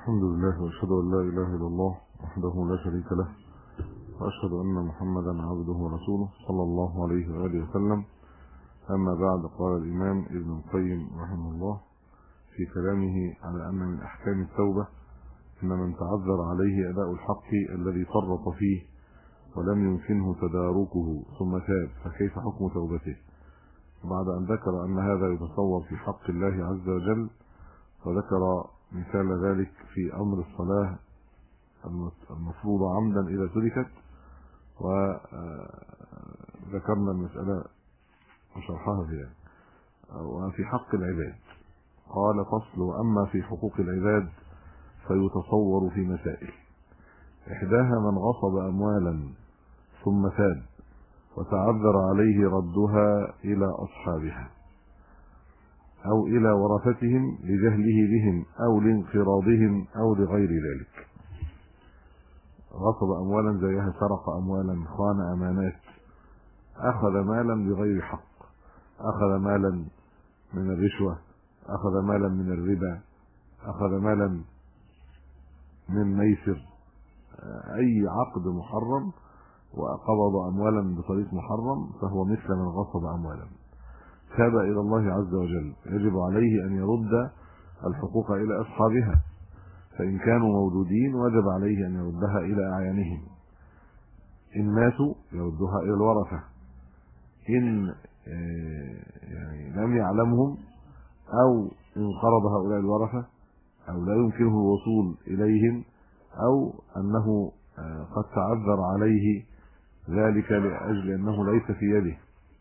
الحمد لله واشهد ان لا اله الا الله وحده لا شريك له واشهد ان محمدا عبده ورسوله صلى الله عليه واله وسلم. اما بعد، قال الامام ابن القيم رحمه الله في كلامه على ان من احكام التوبه ان من تعذر عليه اداء الحق الذي فرط فيه ولم يمكنه تداركه ثم تاب فكيف حكم توبته؟ بعد ان ذكر ان هذا يتصور في حق الله عز وجل، وذكر مثال ذلك في امر الصلاه المفروضه عمدا اذا تركت، وذكرنا المساله وشرحها فيها. وفي حق العباد قال: فصل: واما في حقوق العباد فيتصور في مسائل، احداها من غصب اموالا ثم تاب وتعذر عليه ردها الى اصحابها او الى ورثتهم لجهله بهم او لانقراضهم او لغير ذلك. غصب اموالا زيها سرق اموالا، خان امانات، اخذ مالا بغير حق، اخذ مالا من الرشوه، اخذ مالا من الربا، اخذ مالا من ميسر، اي عقد محرم وقبض اموالا بطريق محرم فهو مثل من غصب اموالا. تاب الى الله عز وجل، يجب عليه ان يرد الحقوق الى اصحابها، فان كانوا موجودين وجب عليه ان يردها الى اعيانهم، ان ماتوا يردها الى الورثه، ان لم يعلمهم او انقرض هؤلاء الورثه او لا يمكنه الوصول اليهم او انه قد تعذر عليه ذلك لاجل انه ليس في يده.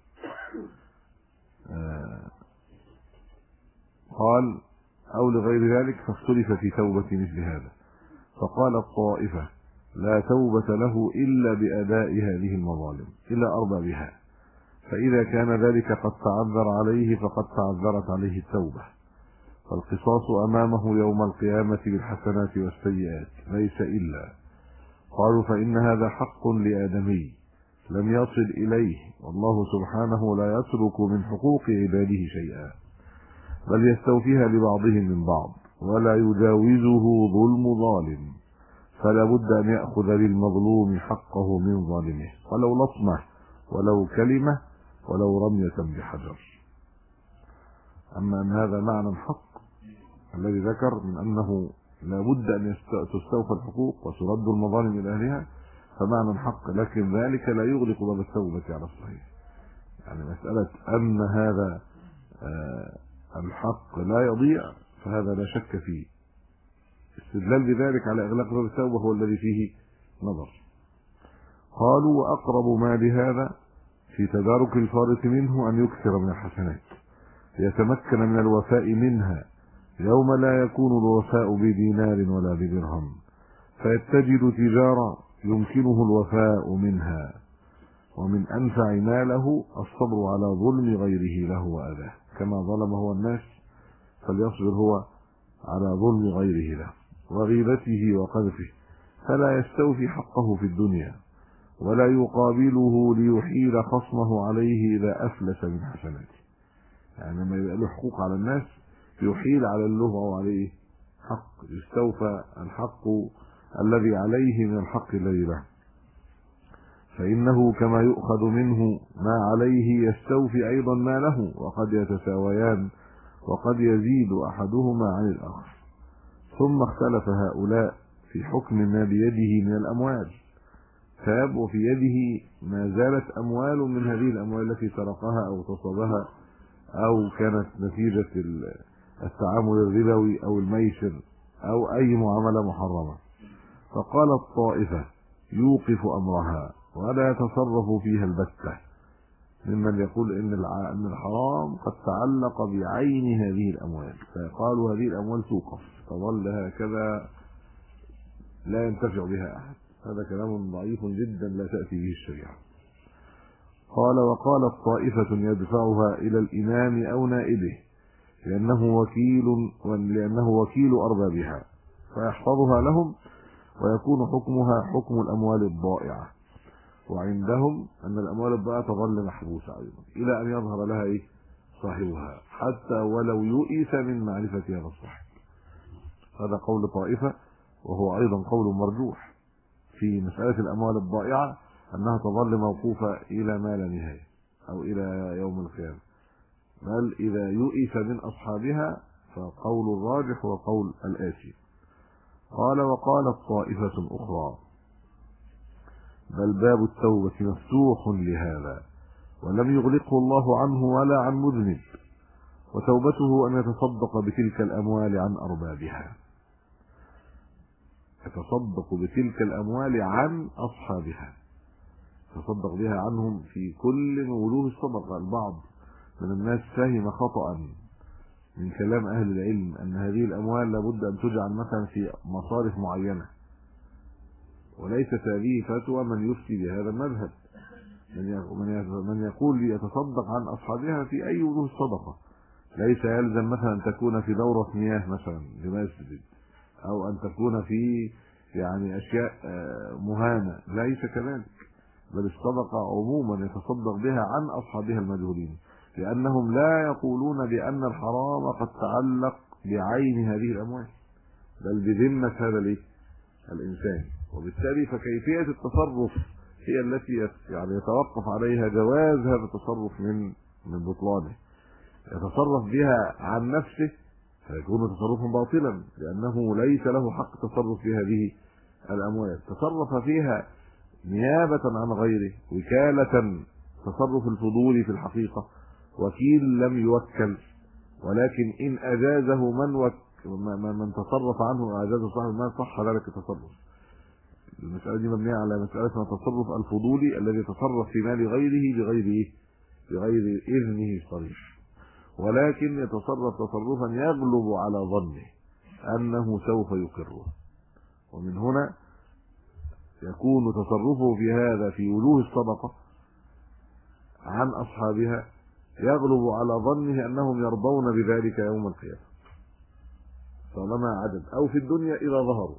قال: او لغير ذلك، فاختلف في توبة مثل هذا، فقال الطائفة: لا توبة له الا باداء هذه المظالم الى اربابها، فاذا كان ذلك قد تعذر عليه فقد تعذرت عليه التوبة، فالقصاص امامه يوم القيامة بالحسنات والسيئات ليس الا. قالوا: فان هذا حق لآدمي لم يصل إليه، والله سبحانه لا يترك من حقوق عباده شيئا، بل يستوفيها لبعضهم من بعض، ولا يجاوزه ظلم ظالم، فلا بد أن يأخذ للمظلوم حقه من ظالمه، ولو لطمة ولو كلمة ولو رمية بحجر. أما أن هذا معنى الحق الذي ذكر من أنه لا بد أن تستوفى الحقوق وترد المظالم إلى أهلها فمعنى الحق، لكن ذلك لا يغلق باب التوبة على الصحيح. يعني مسألة أن هذا الحق لا يضيع فهذا لا شك فيه. استدلال بذلك على إغلاق باب التوبة هو الذي فيه نظر. قالوا: وأقرب ما لهذا في تدارك الفارط منه أن يكثر من الحسنات ليتمكن من الوفاء منها يوم لا يكون الوفاء بدينار ولا بدرهم، فيتجد تجارة يمكنه الوفاء منها. ومن أنفع ما له الصبر على ظلم غيره له وأذاه، كما ظلم هو الناس فليصبر هو على ظلم غيره له وغيبته وقذفه، فلا يستوفي حقه في الدنيا ولا يقابله ليحيل خصمه عليه إذا أفلس من حسناته. يعني لما يبقى له حقوق على الناس يحيل على اللغة وعليه حق، يستوفى الحق الذي عليه من الحق الذي له، فإنه كما يؤخذ منه ما عليه يستوفي أيضا ما له، وقد يتساويان وقد يزيد أحدهما عن الآخر. ثم اختلف هؤلاء في حكم ما بيده من الأموال. تاب وفي يده ما زالت أموال من هذه الأموال التي سرقها أو تصبها أو كانت نتيجة التعامل الربوي أو الميسر أو أي معاملة محرمة. فقال الطائفة: يوقف أمرها ولا يتصرف فيها البتة، ممن يقول إن الحرام قد تعلق بعين هذه الأموال، فقالوا هذه الأموال توقف تظل هكذا لا ينتفع بها أحد. هذا كلام ضعيف جدا لا تأتي به الشريعة. قال: وقالت طائفة يدفعها إلى الإمام أو نائبه لأنه وكيل أربابها فيحفظها لهم، ويكون حكمها حكم الأموال الضائعة، وعندهم أن الأموال الضائعة تظل محبوسة أيضا إلى أن يظهر لها صاحبها، حتى ولو يؤس من معرفة هذا الصاحب. هذا قول طائفة، وهو أيضا قول مرجوح في مسألة الأموال الضائعة، أنها تظل موقوفة إلى ما لا نهاية أو إلى يوم القيامة، بل إذا يؤس من أصحابها فقول الراجح هو قول الآتي. قال: وقالت طائفة أخرى: بل باب التوبة مفتوح لهذا، ولم يغلقه الله عنه ولا عن مذنب، وتوبته أن يتصدق بتلك الأموال عن أربابها، يتصدق بتلك الأموال عن أصحابها، يتصدق بها عنهم في كل وجوه الصدقة. البعض من الناس فهم خطأ من كلام أهل العلم أن هذه الأموال لابد أن تجعل مثلا في مصارف معينة، وليست هذه فتوى من يفتي بهذا المذهب. من يقول يتصدق عن أصحابها في أي وجوه الصدقة، ليس يلزم مثلا أن تكون في دورة مياه مثلا لمسجد، أو أن تكون في يعني أشياء مهانة، ليس كذلك، بل الصدقة عموما يتصدق بها عن أصحابها المجهولين، لأنهم لا يقولون بأن الحرام قد تعلق بعين هذه الأموال، بل بذمة هذا الإنسان، وبالتالي فكيفية التصرف هي التي يعني يتوقف عليها جواز هذا التصرف من بطلانه. يتصرف بها عن نفسه فيكون تصرفا باطلا، لأنه ليس له حق تصرف في هذه الأموال. تصرف فيها نيابة عن غيره، وكالة، تصرف الفضول في الحقيقة، وكيل لم يوكل، ولكن إن أجازه من تصرف عنه وأجازه صاحب المال صح ذلك التصرف. المسألة دي مبنية على مسألة التصرف الفضولي الذي يتصرف في مال غيره بغير إذنه الصريح، ولكن يتصرف تصرفا يغلب على ظنه أنه سوف يقره، ومن هنا يكون تصرفه في هذا في وجوه الصدقة عن أصحابها يغلب على ظنه أنهم يرضون بذلك يوم القيامة طالما عدد، أو في الدنيا إذا ظهروا،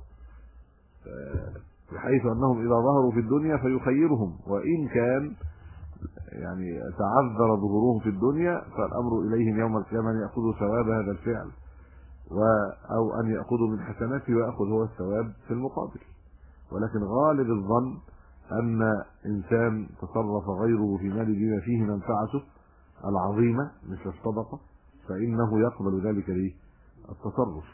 بحيث أنهم إذا ظهروا في الدنيا فيخيرهم، وإن كان يعني تعذر ظهورهم في الدنيا فالأمر إليهم يوم القيامة أن يأخذوا ثواب هذا الفعل، أو أن يأخذوا من حسناته ويأخذ هو الثواب في المقابل. ولكن غالب الظن أن إنسان تصرف غيره في مال بما فيه منفعته العظيمة مثل الصدقة فإنه يقبل ذلك التصرف.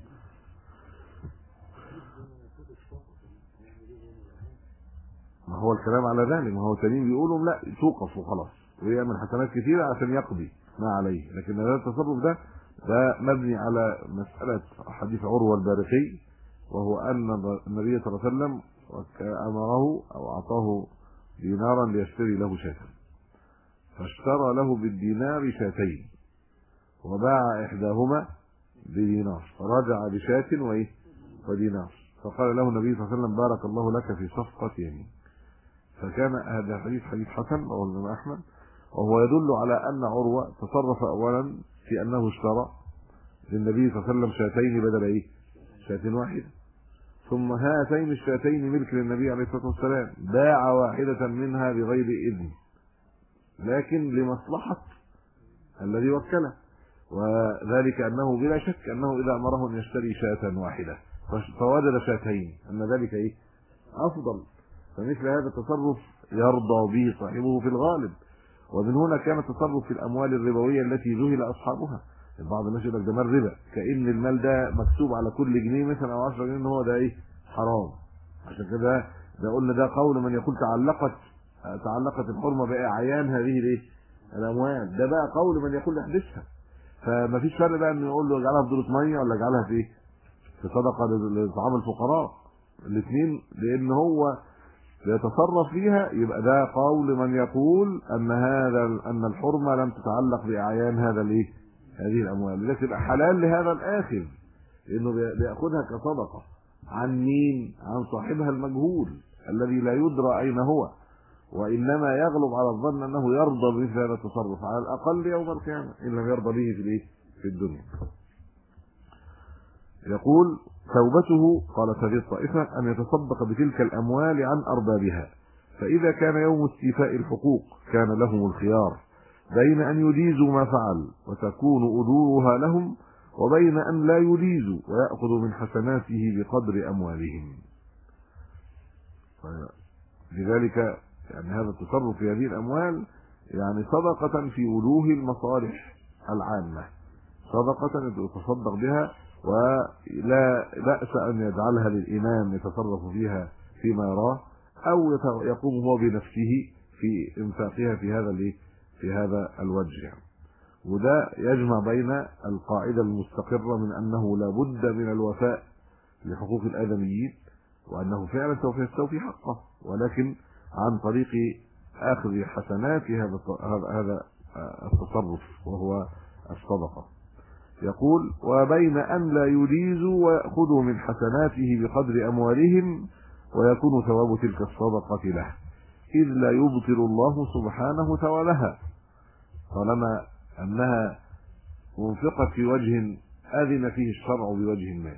ما هو الكلام على ذلك، ما هو تانيين بيقولوا لا توقف وخلاص ويعمل حسنات كثيرة عشان يقضي ما عليه، لكن هذا التصرف ده مبني على مسألة حديث عروة البارقي، وهو أن النبي صلى الله عليه وسلم أمره أو أعطاه دينارا ليشتري له شاة، فاشترى له بالدينار شاتين وباع إحداهما بدينار، فرجع بشاة ودينار، فقال له النبي صلى الله عليه وسلم: بارك الله لك في صفقة يمين. فكان هذا حديث حسن رواه الإمام أحمد، وهو يدل على أن عروة تصرف أولا في أنه اشترى للنبي صلى الله عليه وسلم شاتين بدل شاة واحدة، ثم هاتين الشاتين ملك للنبي عليه الصلاة والسلام، باع واحدة منها بغير إذن لكن لمصلحة الذي وكله، وذلك أنه بلا شك أنه إذا أمره أن يشتري شاة واحدة فوجد شاتين أن ذلك أفضل، فمثل هذا التصرف يرضى به صاحبه في الغالب. ومن هنا كان التصرف في الأموال الربوية التي جهل أصحابها. بعض الناس يقول لك ده مال ربا، كأن المال ده مكتوب على كل جنيه مثلا أو 10 جنيه إن هو ده حرام، عشان كده ده قلنا ده قول من يقول تعلقت الحرمة بأعيان هذه الأموال، ده بقى قول من يقول احدثها. فما فيش فرق بقى إنه يقول له اجعلها في دورة مية ولا اجعلها في صدقة لطعام الفقراء، الاثنين، لأن هو يتصرف فيها. يبقى ده قول من يقول أن الحرمة لم تتعلق بأعيان هذه الأموال، لذلك يبقى حلال لهذا الآخذ لأنه بيأخذها كصدقة عن مين؟ عن صاحبها المجهول الذي لا يدرى أين هو، وإنما يغلب على الظن أنه يرضى بمثل هذا التصرف على الأقل يوم القيامة إن لم يرضى به في الدنيا. يقول: توبته، قالت هذه الطائفة، أن يتصدق بتلك الأموال عن أربابها، فإذا كان يوم استيفاء الحقوق كان لهم الخيار بين أن يجيزوا ما فعل وتكون أجورها لهم، وبين أن لا يجيز ويأخذ من حسناته بقدر أموالهم. لذلك يعني هذا التصرف في هذه الأموال يعني صدقة في وجوه المصالح العامة، صدقة يتصدق بها، ولا بأس أن يجعلها للإمام يتصرف فيها فيما يراه، أو يقوم هو بنفسه في إنفاقها في هذا الوجه يعني. وده يجمع بين القاعدة المستقرة من أنه لا بد من الوفاء لحقوق الآدميين، وأنه فعلا سوف يستوفي حقه، ولكن عن طريق أخذ حسنات هذا التصرف وهو الصدقة. يقول: وبين أن لا يجيزوا ويأخذوا من حسناته بقدر أموالهم ويكون ثواب تلك الصدقة له، إذ لا يبطل الله سبحانه ثوابها طالما أنها منفقة في وجه أذن فيه الشرع بوجه ما.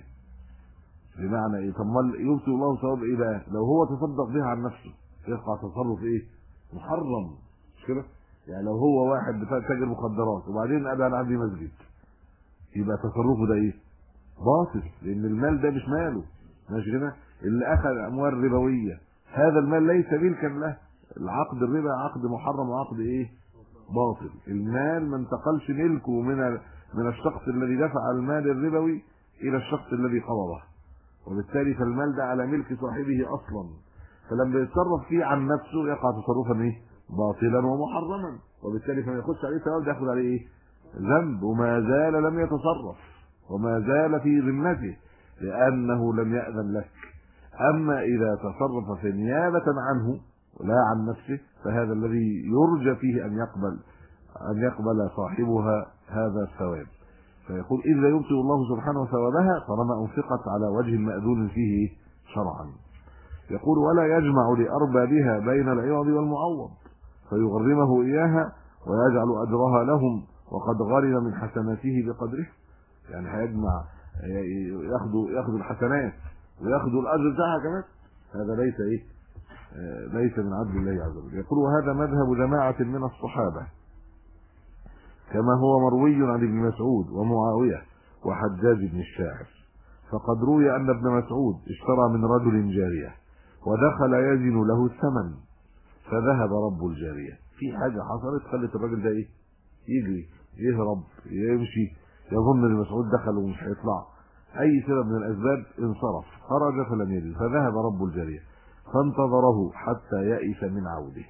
بمعنى إيه؟ طب يبطل الله ثواب إيه بقى؟ لو هو تصدق بها عن نفسه يقع تصرف إيه؟ محرم، مش كده؟ يعني لو هو واحد تاجر مخدرات وبعدين قال أنا عندي مسجد، يبقى تصرفه ده ايه؟ باطل، لان المال ده مش ماله، ماشي كده؟ اللي اخذ اموال ربويه هذا المال ليس ملكا له، العقد الربا عقد محرم وعقد ايه؟ باطل. المال ما انتقلش ملكه من الشخص الذي دفع المال الربوي الى الشخص الذي قبضه، وبالتالي فالمال ده على ملك صاحبه اصلا، فلما يتصرف فيه عن نفسه يقع تصرفا ايه؟ باطلا ومحرما، وبالتالي فما يخش عليه ثواب، ياخذ عليه ايه؟ ذنب، وما زال لم يتصرف وما زال في ذمته لأنه لم يأذن لك. أما إذا تصرف في نيابة عنه لا عن نفسه فهذا الذي يرجى فيه أن يقبل صاحبها هذا الثواب. فيقول: إذ لا يبطل الله سبحانه ثوابها طالما أنفقت على وجه مأذون فيه شرعا. يقول: ولا يجمع لأربابها بين العوض والمعوض فيغرمه إياها ويجعل أجرها لهم وقد غرم من حسناته بقدره. يعني هيجمع، ياخذوا الحسنات وياخذوا الاجر بتاعها كمان، هذا ليس من عدل الله عز وجل. يقول: وهذا مذهب جماعة من الصحابة كما هو مروي عن ابن مسعود ومعاوية وحجاج بن الشاعر. فقد روي أن ابن مسعود اشترى من رجل جارية ودخل يزن له الثمن فذهب رب الجارية. في حاجة حصلت خلت الراجل ده يجري، يهرب، يمشي، يظن ان مسعود دخل ومش هيطلع، اي سبب من الاسباب انصرف، خرج فلم يجد، فذهب رب الجارية فانتظره حتى يئس من عوده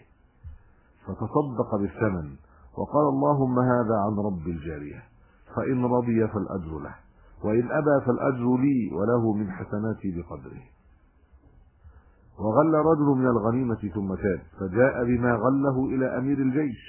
فتصدق بالثمن وقال: اللهم هذا عن رب الجارية، فإن رضي فالأجر له، وإن أبى فالأجر لي وله من حسناتي بقدره. وغل رجل من الغنيمة ثم تاب فجاء بما غله إلى أمير الجيش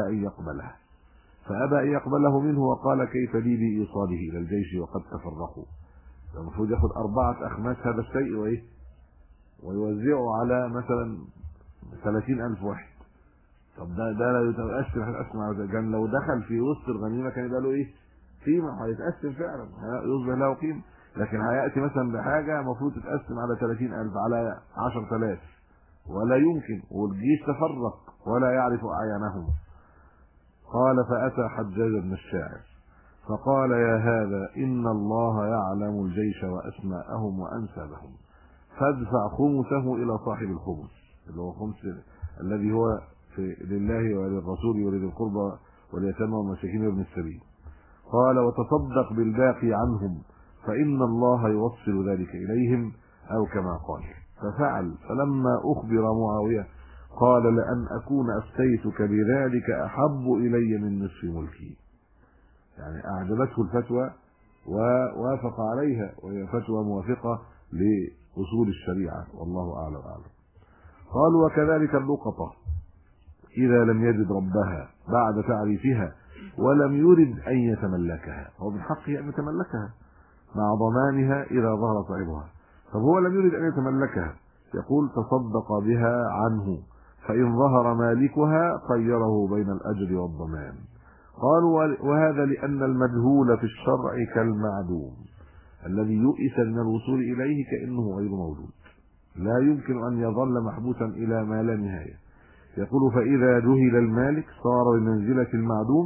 فأبى أن يقبله منه وقال: كيف لي بإيصاله إلى الجيش وقد تفرقوا؟ المفروض ياخد 4 أخماس هذا الشيء ويوزعه على مثلا 30,000 واحد. طب ده لا يتقسم على كان لو دخل في وسط الغنيمة كان يبقى له ايه؟ قيمة، هيتقسم فعلا، يصبح له قيمة. لكن هيأتي مثلا بحاجة المفروض تتقسم على 30,000 على 10,000 ولا يمكن، والجيش تفرق ولا يعرف أعيانهم. قال: فأتى حجاج بن الشاعر فقال: يا هذا إن الله يعلم الجيش وأسماءهم وأنسابهم، فادفع خمسه إلى صاحب الخمس، اللي هو خمس الذي هو لله وللرسول ولذي القربى واليتامى والمساكين وابن السبيل. قال: وتصدق بالباقي عنهم فإن الله يوصل ذلك إليهم، أو كما قال. ففعل، فلما أخبر معاوية قال: لأن أكون أفتيتك بذلك أحب إلي من نصف ملكي. يعني أعجبته الفتوى ووافق عليها، وهي فتوى موافقة لأصول الشريعة، والله أعلم. قال: وكذلك اللقطة إذا لم يجد ربها بعد تعريفها ولم يرد أن يتملكها، هو من حقه أن يتملكها مع ضمانها إذا ظهر صاحبها، طب هو لم يرد أن يتملكها، يقول: تصدق بها عنه، فإن ظهر مالكها خيره بين الأجر والضمان. قالوا: وهذا لأن المجهول في الشرع كالمعدوم الذي يؤس من الوصول إليه كأنه غير موجود، لا يمكن أن يظل محبوسا إلى ما لا نهاية. يقول: فإذا جهل المالك صار بمنزلة المعدوم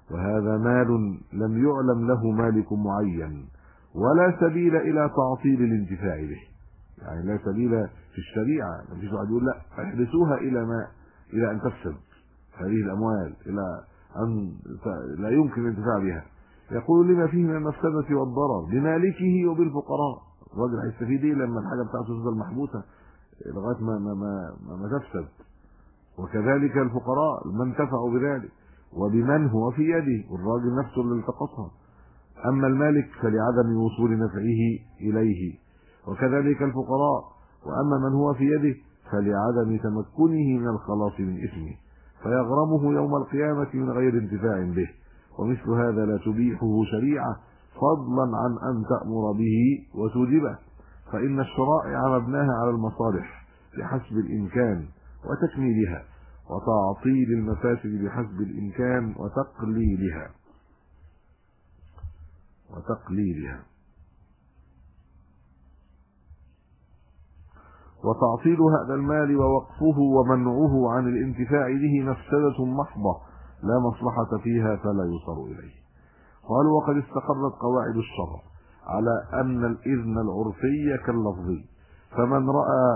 وهذا مال لم يعلم له مالك معين ولا سبيل إلى تعطيل الانتفاع به. يعني لا سبيل في الشريعة، ما فيش واحد يقول لا احبسوها إلى أن تفسد هذه الأموال، إلى أن لا يمكن الانتفاع بها. يقول لما فيه من المفسدة والضرر بمالكه وبالفقراء. الراجل هيستفيد ايه لما الحاجة بتاعته تفضل محبوسة لغاية ما تفسد؟ وكذلك الفقراء من انتفعوا بذلك وبمن هو في يده، والراجل نفسه اللي التقطها. أما المالك فلعدم وصول نفعه إليه، وكذلك الفقراء. وأما من هو في يده فلعدم تمكنه من الخلاص من إثمه، فيغرمه يوم القيامة من غير انتفاع به. ومثل هذا لا تبيحه شريعة فضلا عن أن تأمر به وتوجبه، فإن الشرائع مبناها على المصالح بحسب الإمكان وتكميلها، وتعطيل المفاسد بحسب الإمكان وتقليلها. وتعطيل هذا المال ووقفه ومنعه عن الانتفاع به مفسدة محضة لا مصلحة فيها فلا يصر إليه. قالوا وقد استقرت قواعد الشرع على أن الإذن العرفي كاللفظي، فمن رأى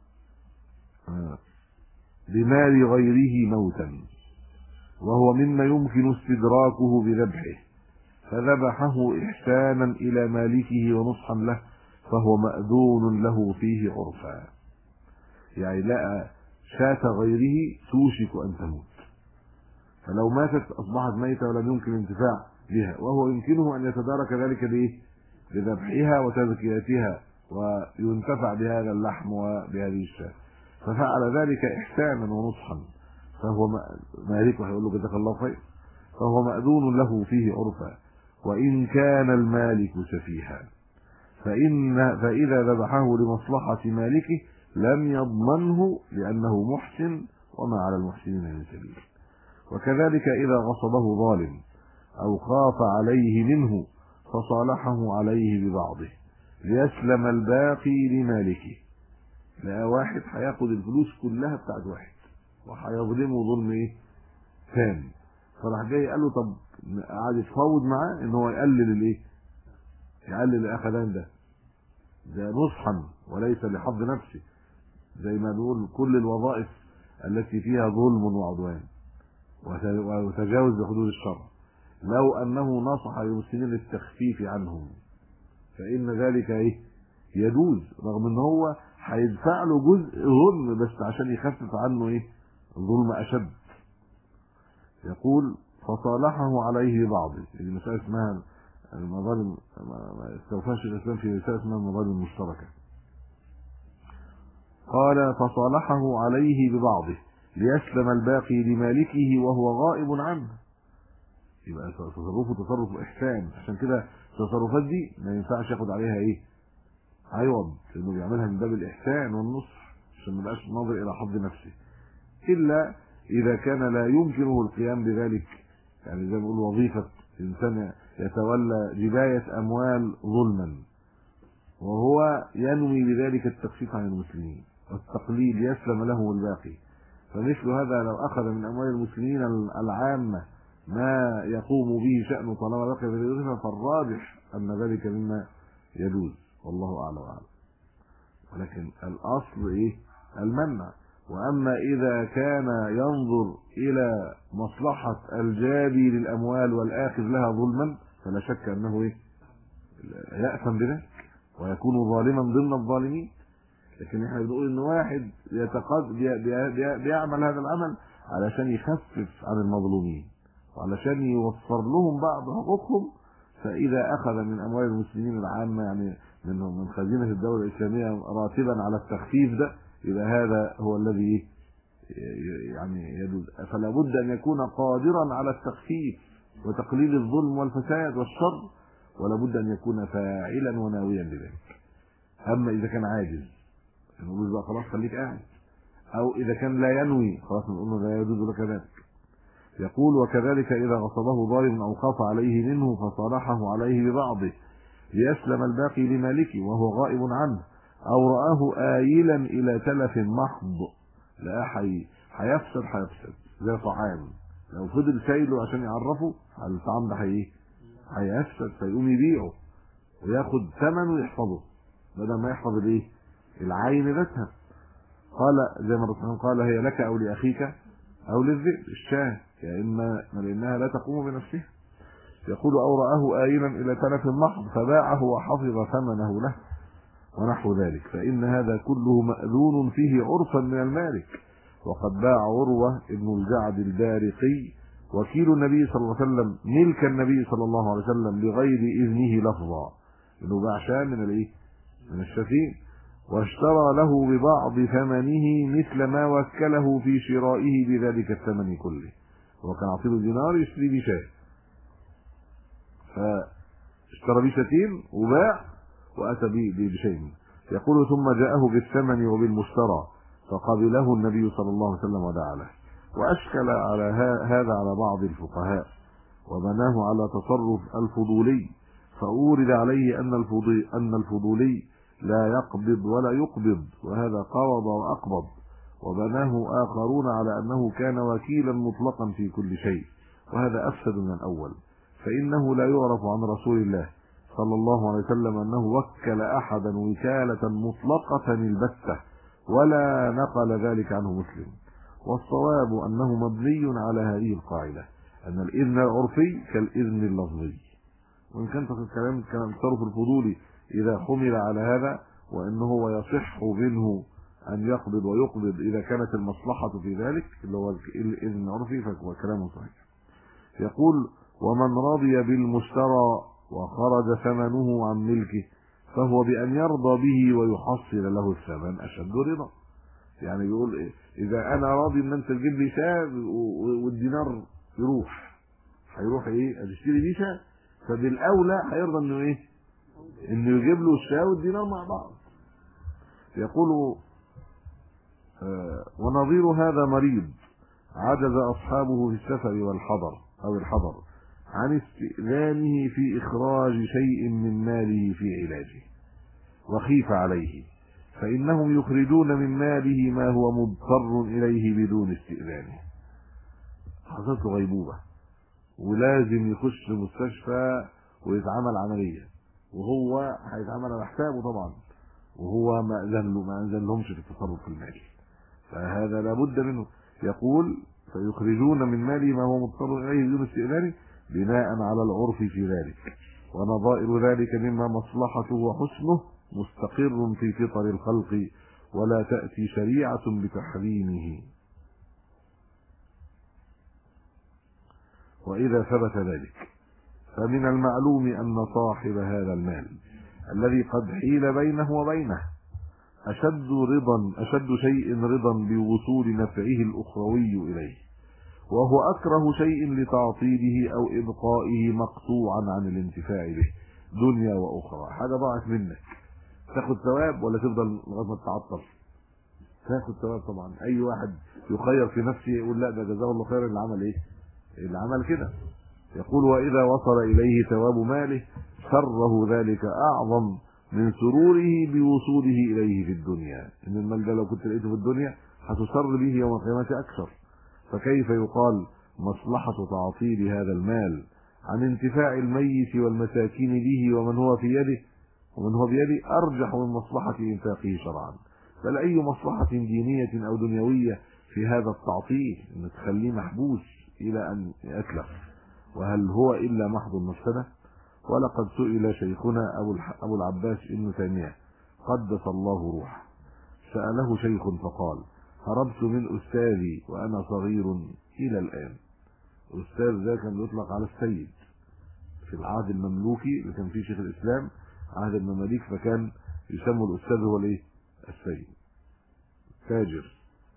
بمال غيره موتا وهو مما يمكن استدراكه بذبحه فذبحه إحسانا إلى مالكه ونصحا له فهو مأذون له فيه عرفا. يعني لقى شاة غيره توشك أن تموت، فلو ماتت أصبحت ميتة ولم يمكن الانتفاع بها، وهو يمكنه أن يتدارك ذلك بذبحها وتزكيتها وينتفع بهذا اللحم وبهذه الشاة، ففعل ذلك إحسانا ونصحا فهو مالكه هيقول له جزاك الله خير، فهو مأذون له فيه عرفا وإن كان المالك سفيها، فإذا ذبحه لمصلحة مالكه لم يضمنه لأنه محسن وما على المحسنين من سبيل. وكذلك إذا غصبه ظالم أو خاف عليه منه فصالحه عليه ببعضه ليسلم الباقي لمالكه. لقى واحد هياخد الفلوس كلها بتاعت واحد وهيظلمه ظلم تام، فراح جاي قال له طب قعد يتفاوض معاه ان هو يقلل الاخذان ده نصحا وليس لحظ نفسه، زي ما نقول كل الوظائف التي فيها ظلم وعدوان وتجاوز بحدود الشرع لو انه نصح المسلمين للتخفيف عنهم فان ذلك يجوز، رغم ان هو هيدفع له جزء ظلم بس عشان يخفف عنه ظلم اشد. يقول فصالحه عليه ببعضه. المسألة اسمها المظالم، استوفاش الاسلام في رسالة اسمها المظالم المشتركة. قال فصالحه عليه ببعضه ليسلم الباقي لمالكه وهو غائب عنه. يبقى تصرفه تصرف احسان، عشان كده التصرفات دي ما ينفعش ياخد عليها عوض، لانه بيعملها من باب الاحسان والنصح عشان ما يبقاش ناظر الى حظ نفسه، الا اذا كان لا يمكنه القيام بذلك. يعني زي ما بيقول وظيفه انسان يتولى جبايه اموال ظلما وهو ينوي بذلك التخفيف عن المسلمين والتقليد يسلم له الباقي، فمثل هذا لو اخذ من اموال المسلمين العامه ما يقوم به شأنه طالما بقي في الوظيفه فالراجح ان ذلك مما يجوز، والله اعلم واعلم. ولكن الاصل المنع. واما اذا كان ينظر الى مصلحه الجابي للاموال والاخذ لها ظلما فلا شك انه يأثم بذلك ويكون ظالما ضمن الظالمين. لكن احنا بنقول ان واحد بيعمل هذا العمل علشان يخفف عن المظلومين وعلشان يوفر لهم بعض حقوقهم، فاذا اخذ من اموال المسلمين العامه يعني من خزينه الدوله الاسلاميه راتبا على التخفيف ده، يبقى هذا هو الذي يجوز. فلا بد ان يكون قادرا على التخفيف وتقليل الظلم والفساد والشر، ولا بد ان يكون فاعلا وناويا لذلك. اما اذا كان عاجز نقول بقى خلاص خليك قاعد، او اذا كان لا ينوي خلاص نقول له لا يجوز لك ذلك. يقول وكذلك اذا غصبه ظالم او خاف عليه منه فصالحه عليه ببعضه ليسلم الباقي لمالكه وهو غائب عنه، او رآه آيلا الى تلف محض، لا هيفسد زي طعام لو فضل شايله عشان يعرفه الطعام ده هيفسد، فيقوم يبيعه وياخد ثمنه ويحفظه بدل ما يحفظ الايه العين ذاتها. قال زي ما الرسول قال هي لك او لاخيك او للذئب الشاه، يا اما لانها لا تقوم بنفسها. يقول او رآه آيلا الى تلف النحر فباعه وحفظ ثمنه له ونحو ذلك، فإن هذا كله مأذون فيه عرفا من المالك. وقد باع عروة ابن الجعد البارقي وكيل النبي صلى الله عليه وسلم ملك النبي صلى الله عليه وسلم بغير إذنه لفظا، انه باع شاة من الشفين، واشترى له ببعض ثمنه مثل ما وكله في شرائه بذلك الثمن كله، وكان عطيله دينار يشتري بشاة، فاشترى بشاتين وباع واتى بشيء. يقول ثم جاءه بالثمن وبالمشترى فقبله النبي صلى الله عليه وسلم ودعا له. واشكل على هذا على بعض الفقهاء وبناه على تصرف الفضولي، فأورد عليه أن الفضولي لا يقبض ولا يقبض، وهذا قبض وأقبض، وبناه آخرون على أنه كان وكيلا مطلقا في كل شيء، وهذا أفسد من الأول، فإنه لا يعرف عن رسول الله صلى الله عليه وسلم أنه وكل أحدا وكالة مطلقة البتة، ولا نقل ذلك عنه مسلم. والصواب أنه مبني على هذه القاعدة أن الإذن العرفي كالإذن اللفظي، وإن كان الكلام تصرف الفضولي إذا حمل على هذا، وإنه هو يصح منه أن يقبض ويقبض إذا كانت المصلحة في ذلك اللي هو الإذن العرفي، فهو كلام صحيح. يقول ومن رضي بالمشترى وخرج ثمنه عن ملكه فهو بأن يرضى به ويحصل له الثمن أشد رضا. يعني بيقول إذا أنا راضي إن أنت تجيب لي شاة والدينار هيروح هتشتري بيه شاة، فبالأولى هيرضى إنه يجيب له الشاة والدينار مع بعض. يقول ونظير هذا مريض عجز أصحابه في السفر والحضر أو الحضر عن استئذانه في إخراج شيء من ماله في علاجه وخيف عليه، فإنهم يخرجون من ماله ما هو مضطر إليه بدون استئذانه. حصلت غيبوبة ولازم يخش مستشفى ويتعمل عملية، وهو هيتعمل على حسابه طبعا، وهو ما أذن لهمش في التصرف في المال، فهذا لابد منه. يقول فيخرجون من ماله ما هو مضطر إليه بدون استئذانه بناء على العرف في ذلك، ونظائر ذلك مما مصلحته وحسنه مستقر في فطر الخلق ولا تأتي شريعة بتحريمه. وإذا ثبت ذلك فمن المعلوم أن صاحب هذا المال الذي قد حيل بينه وبينه أشد شيء رضا بوصول نفعه الأخروي إليه، وهو أكره شيء لتعطيله أو إبقائه مقطوعا عن الانتفاع به دنيا وأخرى. حاجة ضاعت منك تاخد ثواب ولا تفضل لغاية ما تتعطل؟ تاخد ثواب طبعا. أي واحد يخير في نفسه يقول لا ده جزاه الله خير اللي عمل اللي عمل كده. يقول وإذا وصل إليه ثواب ماله سره ذلك أعظم من سروره بوصوله إليه في الدنيا. إن المال ده لو كنت لقيته في الدنيا هتسر به يوم القيامة أكثر، فكيف يقال مصلحة تعطيل هذا المال عن انتفاع الميت والمساكين به ومن هو بيده أرجح من مصلحة إنفاقه شرعا؟ بل أي مصلحة دينية أو دنيوية في هذا التعطيل إن تخليه محبوس إلى أن يتلف، وهل هو إلا محض المفسدة؟ ولقد سئل شيخنا أبو العباس ابن تيمية قدس الله روحه، سأله شيخ فقال هربت من أستاذي وأنا صغير إلى الآن. أستاذ ذا كان يطلق على السيد في العهد المملوكي اللي كان فيه شيخ الإسلام، عهد المماليك، فكان يسموا الأستاذ هو السيد تاجر.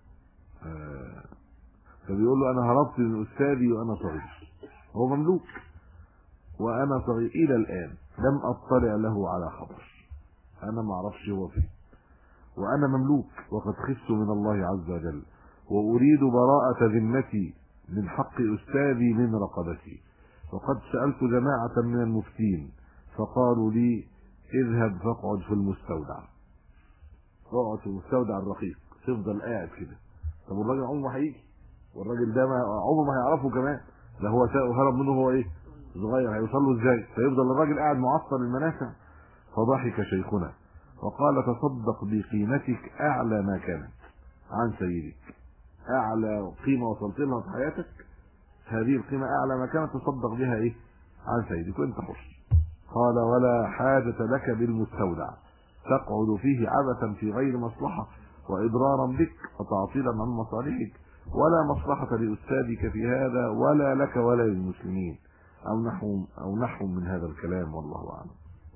فبيقول له أنا هربت من أستاذي وأنا صغير، هو مملوك وأنا صغير إلى الآن لم أطلع له على خبر، أنا ما أعرفش هو فين، وأنا مملوك وقد خفت من الله عز وجل، وأريد براءة ذمتي من حق أستاذي من رقبتي، وقد سألت جماعة من المفتين فقالوا لي اذهب فاقعد في المستودع، اقعد في المستودع الرقيق، تفضل قاعد كده. طب الراجل عمره هيجي والراجل ده عمره ما هيعرفه كمان، ده هو هرب منه، هو ايه صغير، هيوصل له ازاي؟ فيفضل الراجل قاعد معطل المنافع. فضحك شيخنا وقال تصدق بقيمتك اعلى ما كانت عن سيدك، اعلى قيمه وصلت لها في حياتك، هذه القيمه اعلى ما كانت تصدق بها ايه عن سيدك وانت حر. قال ولا حاجه لك بالمستودع تقعد فيه عبثا في غير مصلحه واضرارا بك وتعطيلا عن مصالحك، ولا مصلحه لاستاذك في هذا ولا لك ولا للمسلمين، او نحو من هذا الكلام، والله اعلم.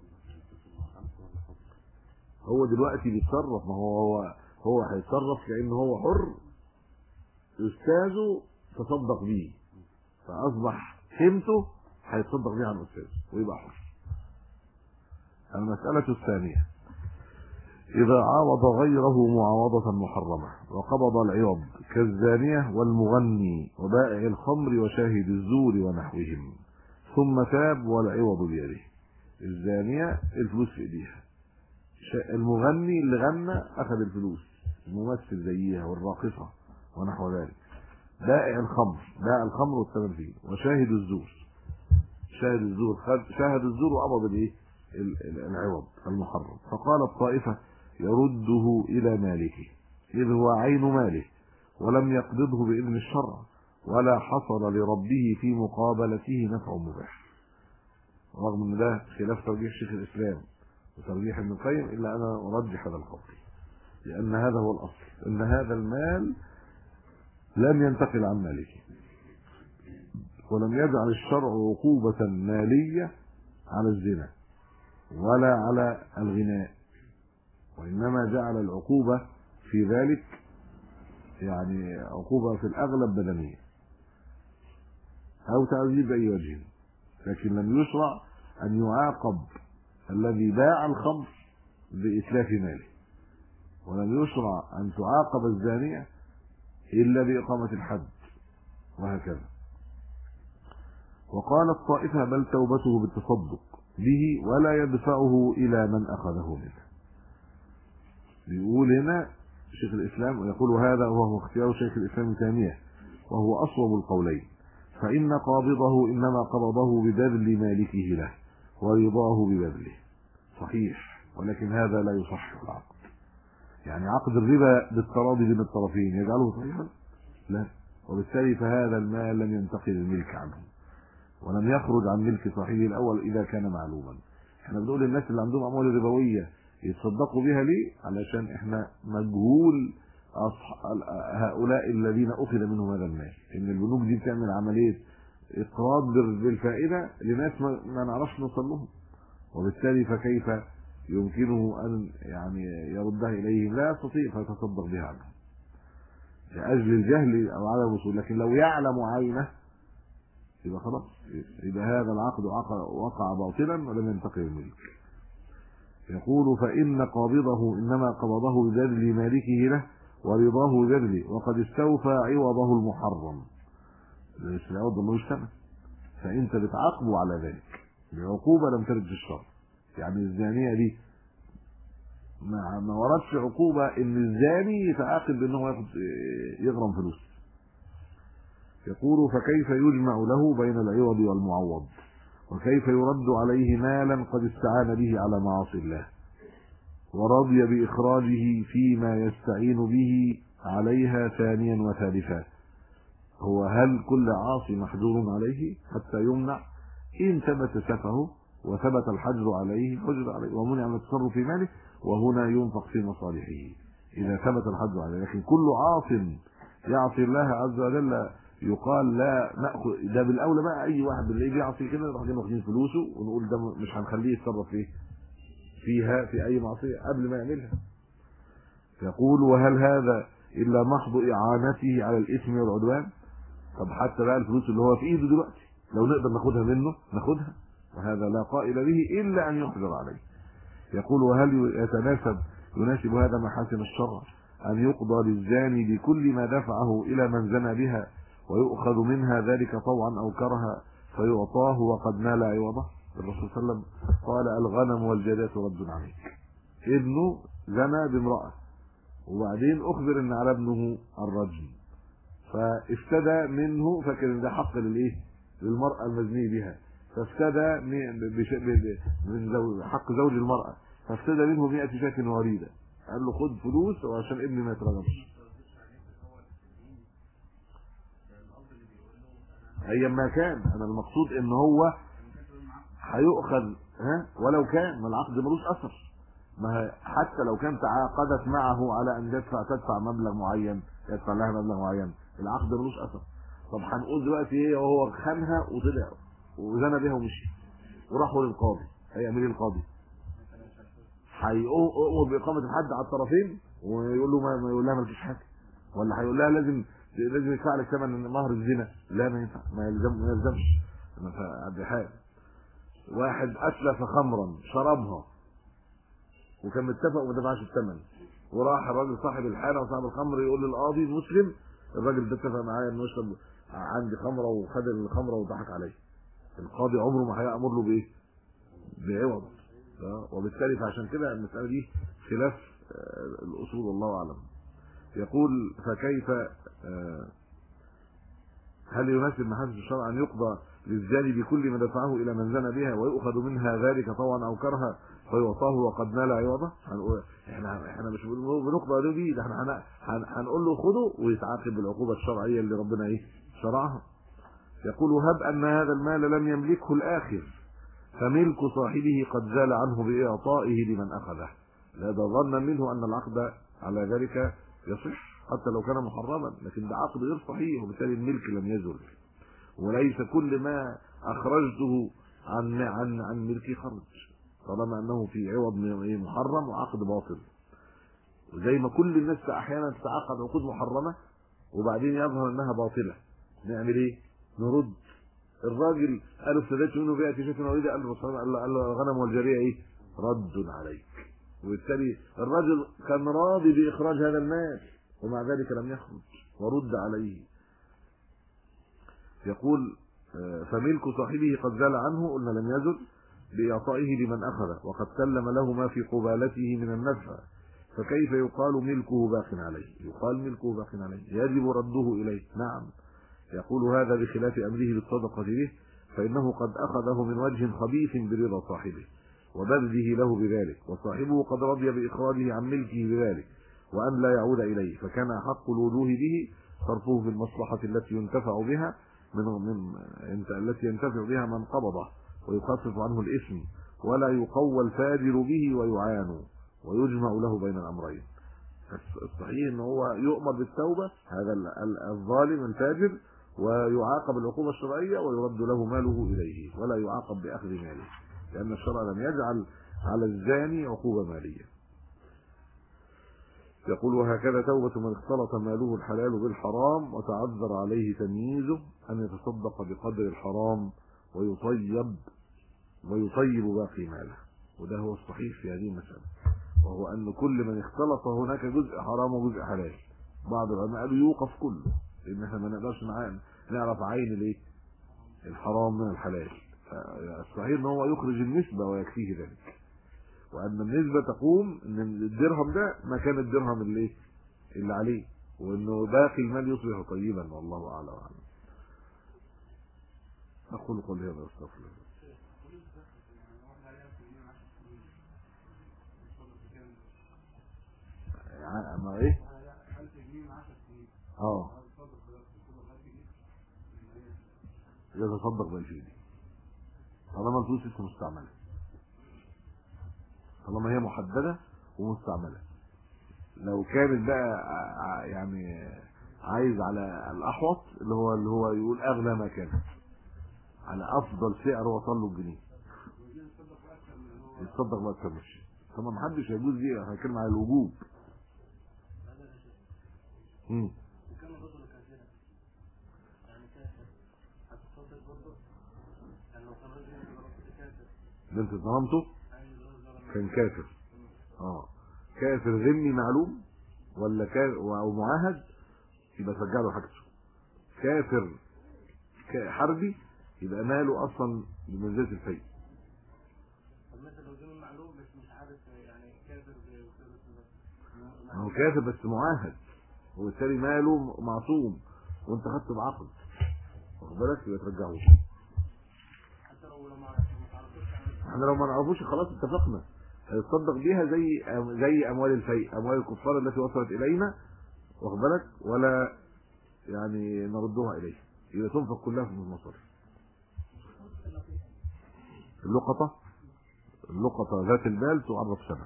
هو دلوقتي بيتصرف، ما هو هيتصرف كأنه هو حر، استاذه تصدق بيه فاصبح قيمته هيتصدق بيه عن استاذه ويبقى حر. المسألة الثانية إذا عاوض غيره معاوضة محرمة وقبض العوض كالزانية والمغني وبائع الخمر وشاهد الزور ونحوهم، ثم تاب والعوض بيده. الزانية الفلوس في ايديها، المغني اللي غنى اخذ الفلوس، الممثل زيها والراقصة ونحو ذلك، بائع الخمر باع الخمر والثمن فيه، وشاهد الزور شاهد الزور وقبض الايه العوض المحرم. فقال الطائفة يرده الى مالكه اذ هو عين ماله ولم يقبضه باذن الشرع ولا حصل لربه في مقابلته نفع مباح. رغم ان ده خلاف ترجيح شيخ الاسلام وترجيح ابن القيم، الا انا ارجح هذا القول، لان هذا هو الاصل، ان هذا المال لم ينتقل عن مالكه، ولم يجعل الشرع عقوبة مالية على الزنا ولا على الغناء، وإنما جعل العقوبة في ذلك يعني عقوبة في الأغلب بدنية أو تعذيب بأي وجه، لكن لم يشرع أن يعاقب الذي باع الخمر بإتلاف ماله، ولم يشرع أن تعاقب الزانية إلا بإقامة الحد، وهكذا. وقال الطائفة بل توبته بالتصدق به ولا يدفعه إلى من أخذه منه. يقول هنا شيخ الإسلام ويقول هذا وهو اختيار شيخ الإسلام ابن تيمية وهو أصوب القولين، فإن قابضه إنما قبضه ببذل مالكه له ورضاه ببذله صحيح، ولكن هذا لا يصح العقد. يعني عقد الربا بالتراضي بين الطرفين يجعله صحيحا؟ لا، وبالتالي فهذا المال لم ينتقل الملك عنه ولم يخرج عن ملك صاحبه الاول اذا كان معلوما. احنا بنقول للناس اللي عندهم اموال ربويه يتصدقوا بها ليه؟ علشان احنا مجهول هؤلاء الذين اخذ منهم هذا المال، ان البنوك دي بتعمل عمليه اقراض بالفائده لناس ما نعرفش نوصل لهم، وبالتالي فكيف يمكنه ان يعني يردها اليهم؟ لا يستطيع فيتصدق بها عنه لاجل الجهل او عدم الوصول. لكن لو يعلم عينه يبقى خلاص، يبقى هذا العقد وقع باطلا ولم ينتقل الملك. يقول فإن قابضه إنما قبضه ببذل مالكه له ورضاه ببذله وقد استوفى عوضه المحرم، العوض ما يشتمل، فأنت بتعاقبه على ذلك بعقوبة لم ترد في الشرع. يعني الزانية دي ما وردش عقوبة ان الزاني يتعاقب بانه يغرم فلوس. يقول فكيف يجمع له بين العوض والمعوض، وكيف يرد عليه مالا قد استعان به على معاصي الله ورضي بإخراجه فيما يستعين به عليها ثانيا وثالثا؟ هو هل كل عاصي محجور عليه حتى يمنع؟ إن ثبت سفهه وثبت الحجر عليه حجر عليه ومنع من التصرف في ماله، وهنا ينفق في مصالحه إذا ثبت الحجر عليه. لكن كل عاص يعصي الله عز وجل يقال لا ناخذ ده بالاولى بقى. اي واحد اللي بيعصي كده نروح جايين واخدين فلوسه ونقول ده مش هنخليه يتصرف فيها في اي معصيه قبل ما يعملها. يقول وهل هذا الا محض اعانته على الاثم والعدوان؟ طب حتى بقى الفلوس اللي هو في ايده دلوقتي لو نقدر ناخدها منه ناخدها، وهذا لا قائل به الا ان يحجر عليه. يقول وهل يناسب هذا محاسن الشرع ان يقضى للزاني بكل ما دفعه الى من زنى بها ويؤخذ منها ذلك طوعا او كرها فيعطاه وقد نال عوضه؟ الرسول صلى الله عليه وسلم قال الغنم والجدات رد عليك. ابنه زنى بامرأة وبعدين اخبر ان على ابنه الرجم، فافتدى منه، فاكر ان ده حق للايه؟ للمرأة المزني بها، فافتدى من حق زوج المرأة، فافتدى منه 100 شاة وريدة. قال له خد فلوس وعشان ابني ما يترجمش. ايا ما كان، انا المقصود ان هو هيؤخذ، ولو كان ما العقد ملوش اثر. ما حتى لو كان تعاقدت معه على ان تدفع مبلغ معين، يدفع لها مبلغ معين، العقد ملوش اثر. طب هنقول دلوقتي ايه؟ وهو خانها وطلع وزنى بها ومشي وراحوا للقاضي، هيعمل ايه القاضي؟ هيؤمر باقامه الحد على الطرفين ويقول له ما يقول لها ما فيش حاجه، ولا هيقول لها لازم يدفع لك ثمن مهر الزنا؟ لا، ما ينفع، ما يلزمش. دي حاجه. واحد اتلف خمرا شربها وكان متفق وما دفعش الثمن، وراح الراجل صاحب الحانه وصاحب الخمر يقول للقاضي المسلم الراجل ده اتفق معايا انه يشرب عندي خمره وخد الخمره وضحك عليه. القاضي عمره ما هيامر له بايه؟ بعوض. وبالتالي فعشان كده المساله دي خلاف الاصول، الله اعلم. يقول فكيف هل يناسب محاسن الشرع ان يقضى للزاني بكل ما دفعه الى من زنى بها ويؤخذ منها ذلك طوعا او كرها فيعطاه وقد نال عوضه؟ احنا مش بنقضى له بيه، ده احنا هنقول له خده ويتعاقب بالعقوبه الشرعيه اللي ربنا شرعها. يقول هب ان هذا المال لم يملكه الاخر فملك صاحبه قد زال عنه باعطائه لمن اخذه، لا ده ظنا منه ان العقد على ذلك يصح حتى لو كان محرما، لكن ده عقد غير صحيح وبالتالي الملك لم يزل. وليس كل ما اخرجته عن ملكي خرج، طالما انه في عوض محرم وعقد باطل. وزي ما كل الناس احيانا تتعاقد عقود محرمه وبعدين يظهر انها باطله، نعمل ايه؟ نرد. الراجل قال استدعيت منه بيئه شيء اريد، قال له الغنم والجاريه ايه؟ رد عليك. وبالتالي الرجل كان راضي باخراج هذا المال ومع ذلك لم يخرج ورد عليه. يقول فملك صاحبه قد زال عنه، قلنا لم يزل، بإعطائه لمن أخذ وقد سلم له ما في قبالته من النفع، فكيف يقال ملكه باق عليه؟ يقال ملكه باق عليه، يجب رده إليه. نعم. يقول هذا بخلاف أمره بالصدقة به، فإنه قد أخذه من وجه خبيث برضا صاحبه وبذله له بذلك، وصاحبه قد رضي بإخراجه عن ملكه بذلك وأن لا يعود إليه، فكان حق الوجوه به صرفه في المصلحة التي ينتفع بها التي ينتفع بها من قبضه ويخفف عنه الإثم، ولا يقوى الفاجر به ويعان ويجمع له بين الأمرين. الصحيح ان هو يؤمر بالتوبة هذا الظالم الفاجر ويعاقب العقوبة الشرعية ويرد له ماله إليه ولا يعاقب بأخذ ماله، لأن الشرع لم يجعل على الزاني عقوبة مالية. يقول وهكذا توبة من اختلط ماله الحلال بالحرام وتعذر عليه تمييزه أن يتصدق بقدر الحرام ويطيب باقي ماله. وده هو الصحيح في هذه المسألة، وهو أن كل من اختلط هناك جزء حرام وجزء حلال. بعض العلماء قالوا يوقف كله، لأن احنا ما نقدرش نعرف عين الحرام من الحلال. فالصحيح ان هو يخرج النسبة ويكفيه ذلك، وأن النسبة تقوم ان الدرهم ده مكان الدرهم اللي عليه، وانه باقي المال يصبح طيبا، والله اعلم. اقول قولي هذا واستغفر الله. ما ايه؟ يتصدق بالفيدي طالما الفلوس لسه مستعمله، طالما هي محدده ومستعمله. لو كانت بقى يعني عايز على الاحوط اللي هو يقول اغلى ما كان على افضل سعر وصل له الجنيه يتصدق ما تكملش. طبعا محدش هيجوز دي، هنتكلم على الوجوب. ده انت ظلمته كان كافر. كافر ذمي معلوم ولا او معاهد يبقى ترجع له حاجته. كافر حربي يبقى ماله اصلا بمنزله الفيء. مثلا لو ذمي معلوم بس مش عارف يعني كافر هو كافر بس معاهد وبالتالي ماله معصوم، وانت خدت بعقد، واخد بالك، يبقى ترجعه. حتى لو ما تعرفوش احنا لو ما نعرفوش خلاص اتفقنا هيتصدق بيها زي اموال الفيء، اموال الكفار التي وصلت الينا، واخد بالك، ولا يعني نردها اليه، يبقى تنفق كلها في المصارف. اللقطة ذات البال تعرف سنة.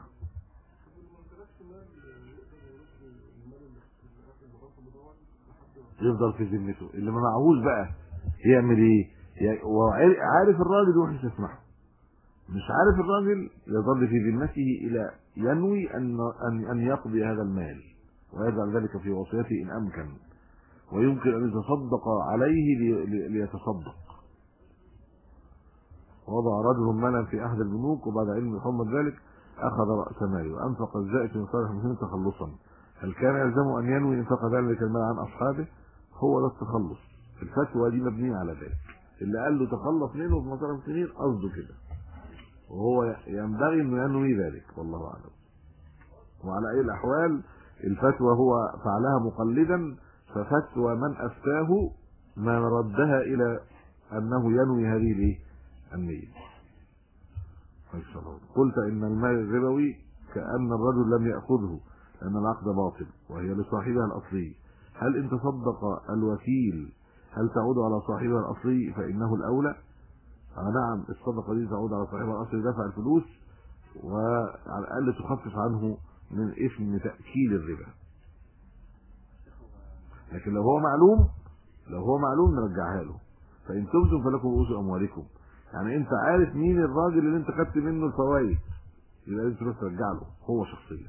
يفضل في ذمته، اللي ما معهوش بقى يعمل ايه؟ عارف الراجل يروح يستسمحه، مش عارف الراجل يظل في ذمته الى ينوي ان يقضي هذا المال ويجعل ذلك في وصيته ان امكن، ويمكن ان يتصدق عليه ليتصدق. وضع رجل مالا في احد البنوك وبعد علم حرمة ذلك اخذ راس ماله وانفق الزائد من صالح المسلمين تخلصا. هل كان يلزم ان ينوي انفاق ذلك المال عن اصحابه؟ هو ده التخلص. الفتوى دي مبنيه على ذلك، اللي قال له تخلص منه في مصالح المسلمين قصده كده، وهو ينبغي انه ينوي ذلك، والله اعلم. وعلى اي الاحوال الفتوى هو فعلها مقلدا، ففتوى من افتاه ما ردها الى انه ينوي هذه النية. قلت ان المال الربوي كأن الرجل لم يأخذه لأن العقد باطل وهي لصاحبها الأصلي. هل إن تصدق الوكيل هل تعود على صاحبها الأصلي فإنه الأولى؟ نعم، الصدقة دي تعود على صاحبها الأصلي دفع الفلوس، وعلى الأقل تخفف عنه من إثم تأكيل الربا. لكن لو هو معلوم نرجعها له. فإن تبتم فلكم رؤوس أموالكم، يعني أنت عارف مين الراجل اللي أنت خدت منه الفوائد، يبقى لازم تروح ترجع له هو شخصيا.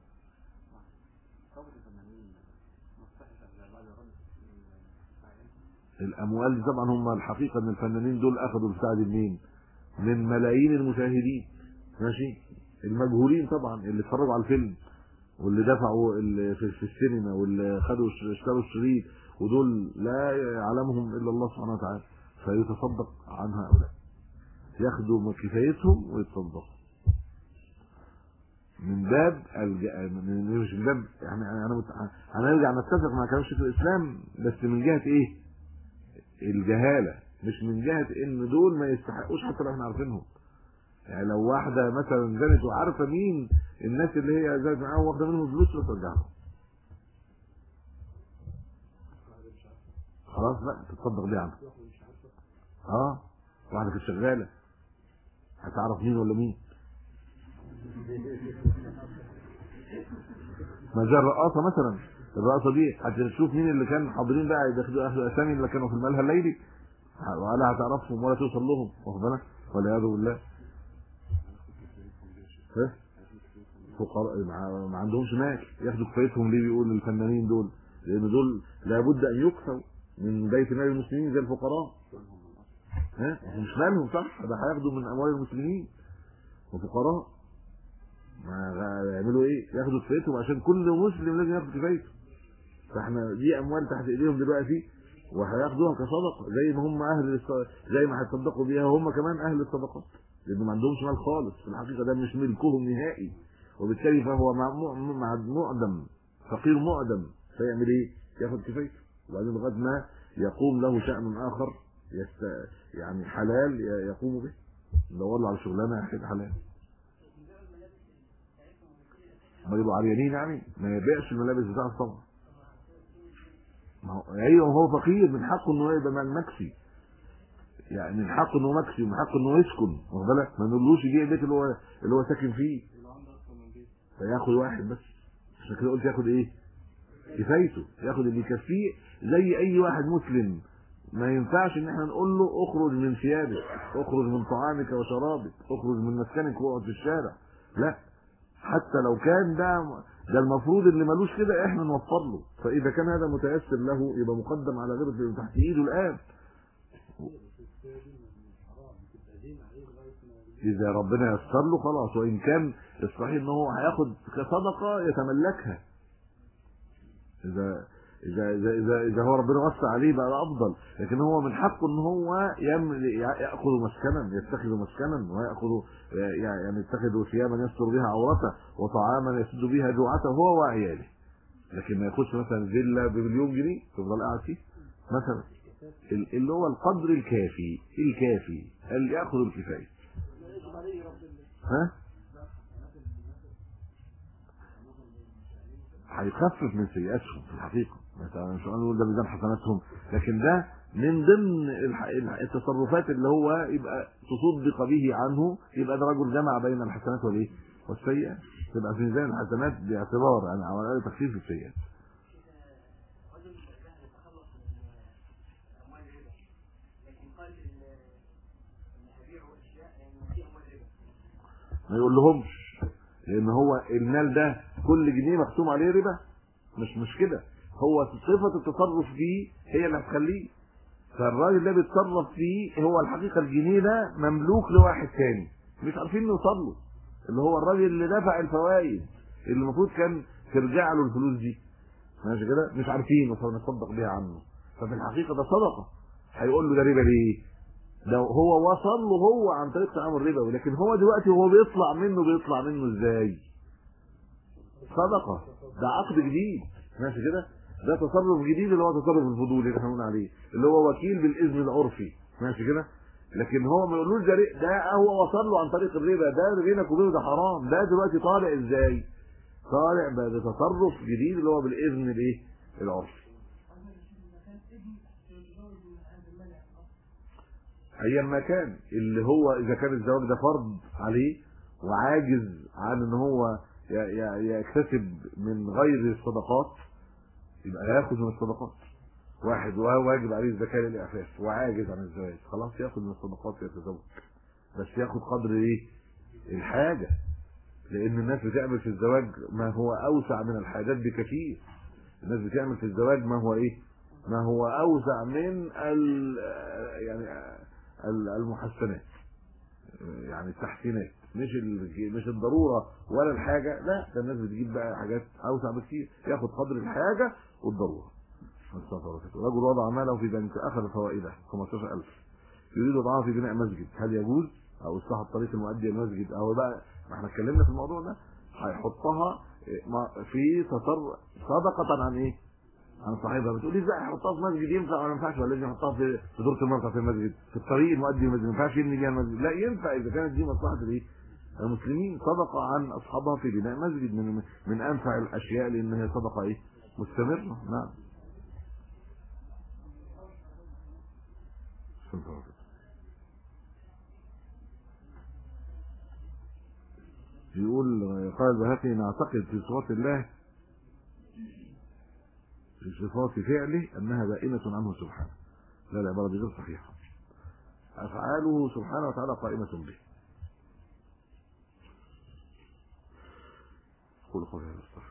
الاموال دي طبعا هم الحقيقه ان الفنانين دول اخذوا البتاع دي منين؟ من ملايين المشاهدين، ماشي، المجهولين طبعا، اللي اتفرجوا على الفيلم واللي دفعوا اللي في السينما واللي اشتروا الشريط، ودول لا يعلمهم الا الله سبحانه وتعالى، فيتصدق عن هؤلاء، ياخدوا كفايتهم ويتصدقوا من باب مش من باب يعني هنرجع نتفق مع كلام شيخ الاسلام، بس من جهه ايه؟ الجهاله، مش من جهه ان دول ما يستحقوش حتى لو احنا عارفينهم. يعني لو واحده مثلا زنت وعارفه مين الناس اللي هي زنت معاهم واخده منهم فلوس وترجع لهم، خلاص بقى تتصدق بيه عنها. واحده كانت شغاله هتعرف مين ولا مين؟ ما زي الرقاصه مثلا، الرقاصه دي هتشوف مين اللي كان حاضرين بقى ياخدوا اسامي اللي كانوا في الملهى الليلي، ولا هتعرفهم ولا توصل لهم، واخد بالك، والعياذ بالله. فقراء ما عندهمش مال ياخدوا كفايتهم ليه؟ بيقول الفنانين دول لان دول لابد ان يكفوا من بيت مال المسلمين زي الفقراء. مش مالهم صح، ده هياخدوا من اموال المسلمين وفقراء، ما يعملوا ايه؟ ياخدوا كفايتهم عشان كل مسلم لازم ياخد كفايته. فاحنا دي اموال تحت ايديهم دلوقتي وهياخدوها كصدقه زي ما هم زي ما هيتصدقوا بيها هم كمان اهل الصدقات، لان ما عندهمش مال خالص في الحقيقه، ده مش ملكهم نهائي، وبالتالي فهو معدم، فقير معدم، فيعمل ايه؟ ياخد كفايته، وبعدين لغايه ما يقوم له شأن اخر يعني حلال يقوم به، ندور له على شغلانه حلال. ما يبقوا عريانين يعني ما يبيعش الملابس بتاعته طبعا، ما هو ايوه هو فقير، من حقه انه يبقى مكسي، يعني من حقه انه مكسي ومن حقه انه يسكن، واخد بالك، ما نقولوش يجي البيت اللي هو ساكن فيه فياخد واحد بس. عشان كده قلت ياخد ايه؟ كفايته، ياخد اللي يكفيه زي اي واحد مسلم. ما ينفعش ان احنا نقول له اخرج من ثيابك، اخرج من طعامك وشرابك، اخرج من مسكنك واقعد في الشارع، لا، حتى لو كان ده المفروض اللي ملوش كده احنا نوفر له، فاذا كان هذا متيسر له يبقى مقدم على غيره اللي تحت ايده الان. اذا ربنا يسر له خلاص، وان كان الصحيح ان هو هياخد كصدقه يتملكها، اذا هو ربنا وسع عليه بقى افضل، لكن هو من حقه ان هو ياخذ مسكنا، يتخذ مسكنا، وياخذ يعني يتخذ ثيابا يستر بها عورته وطعاما يسد بها جوعته هو وعياله، لكن ما ياخذش مثلا فيلا ب1,000,000 جنيه تفضل قاعد فيه. مثلا اللي هو القدر الكافي اللي ياخذ الكفايه. ها هيخفف من سيئاتهم في الحقيقه، مثلا مش هنقول ده ميزان حسناتهم، لكن ده من ضمن التصرفات اللي هو يبقى تصدق به عنه، يبقى ده رجل جمع بين الحسنات والايه والسيئات، تبقى في ميزان الحسنات باعتبار يعني على تخفيف السيئات. ما يقول لهمش، لان هو المال ده كل جنيه مقسوم عليه ربا، مش كده، هو صفه التصرف فيه هي اللي هتخليه. فالراجل ده بيتصرف فيه هو الحقيقه الجنيه ده مملوك لواحد تاني مش عارفين نوصل له، اللي هو الراجل اللي دفع الفوائد اللي المفروض كان ترجع له الفلوس دي، ماشي كده، مش عارفين نصدق بيها عنه. ففي الحقيقه ده صدقه. هيقول له ده ربا ليه؟ ده هو وصل له هو عن طريق تعامل ربوي، لكن هو دلوقتي وهو بيطلع منه ازاي؟ صدقه، ده عقد جديد، ماشي كده، ده تصرف جديد اللي هو تصرف الفضول اللي احنا قلنا عليه، اللي هو وكيل بالاذن العرفي، ماشي كده. لكن هو ما يقولوش ده هو وصل له عن طريق الربا، ده بينك وبينه ده حرام، ده دلوقتي طالع ازاي؟ طالع بتصرف جديد اللي هو بالاذن الايه العرفي. ايا ما كان اللي هو اذا كان الزواج ده فرض عليه وعاجز عن ان هو يكتسب من غير الصدقات، يبقى ياخذ من الصدقات. واحد واجب عليه الزكاه للاعفاف وعاجز عن الزواج، خلاص ياخذ من الصدقات يتزوج، بس ياخذ قدر ايه الحاجه، لان الناس بتعمل في الزواج ما هو اوسع من الحاجات بكثير. الناس بتعمل في الزواج ما هو اوسع من يعني المحسنات، يعني التحسينات، مش الضروره ولا الحاجه، لا ده الناس بتجيب بقى حاجات اوسع بكثير، ياخد قدر الحاجه والضروره. رجل وضع ماله في بنك اخذ فوائده 15000 يريد وضعها في بناء مسجد، هل يجوز؟ او اصلاح الطريق المؤدي الى المسجد، او بقى ما احنا اتكلمنا في الموضوع ده، هيحطها في صدقه عن ايه؟ عن صاحبها. بتقول لي ازاي احطها في مسجد ينفع ولا ما ينفعش، ولا لازم احطها في دورة المركز في المسجد، في الطريق المؤدي للمسجد، ما ينفعش يبني بيها المسجد؟ لا ينفع اذا كانت دي مصلحه الايه؟ المسلمين، صدقه عن اصحابها في بناء مسجد، من انفع الاشياء، لان هي صدقه ايه؟ مستمره. نعم. يقول قال البهقي نعتقد في صفات الله، في صفات فعله انها بائنه عنه سبحانه. لا العباره دي غير صحيحه، افعاله سبحانه وتعالى قائمه به. قول قولي هذا.